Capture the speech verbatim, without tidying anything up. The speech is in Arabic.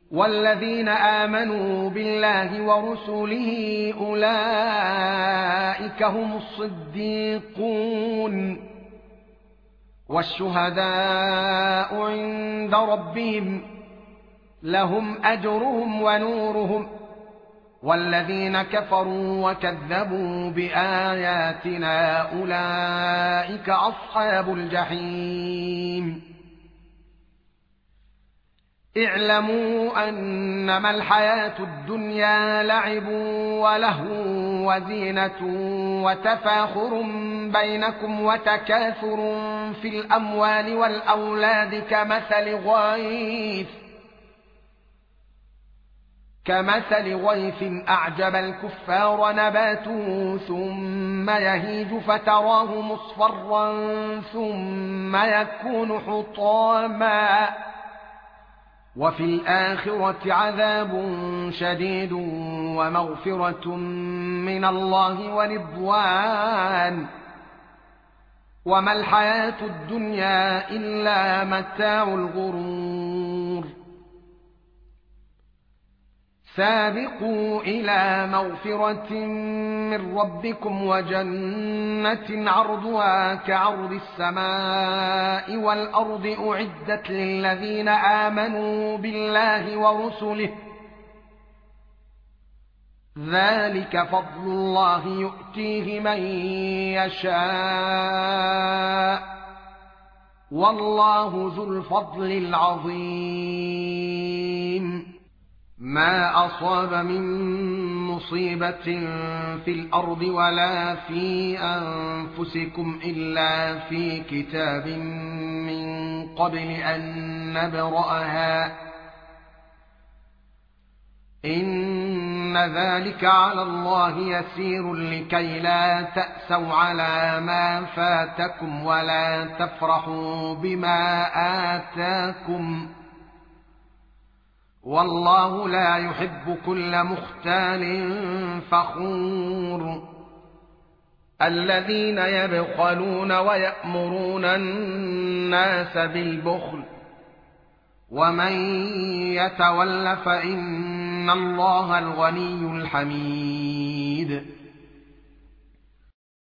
والذين آمنوا بالله ورسله أولئك هم الصديقون والشهداء عند ربهم لهم أجرهم ونورهم والذين كفروا وكذبوا بآياتنا أولئك أصحاب الجحيم اعلموا أنما الحياة الدنيا لعب ولهو وزينة وتفاخر بينكم وتكاثر في الأموال والأولاد كمثل غيث كمثل غيث أعجب الكفار نباته ثم يهيج فتراه مصفرا ثم يكون حطاما وفي الآخرة عذاب شديد ومغفرة من الله ورضوان وما الحياة الدنيا إلا متاع الغرور سابقوا إلى مغفرة من ربكم وجنة عرضها كعرض السماء والأرض أعدت للذين آمنوا بالله ورسله ذلك فضل الله يؤتيه من يشاء والله ذو الفضل العظيم ما أصاب من مصيبة في الأرض ولا في أنفسكم إلا في كتاب من قبل أن نبرأها إن ذلك على الله يسير لكي لا تأسوا على ما فاتكم ولا تفرحوا بما آتاكم والله لا يحب كل مختال فخور الذين يبخلون ويأمرون الناس بالبخل ومن يتول فإن الله الغني الحميد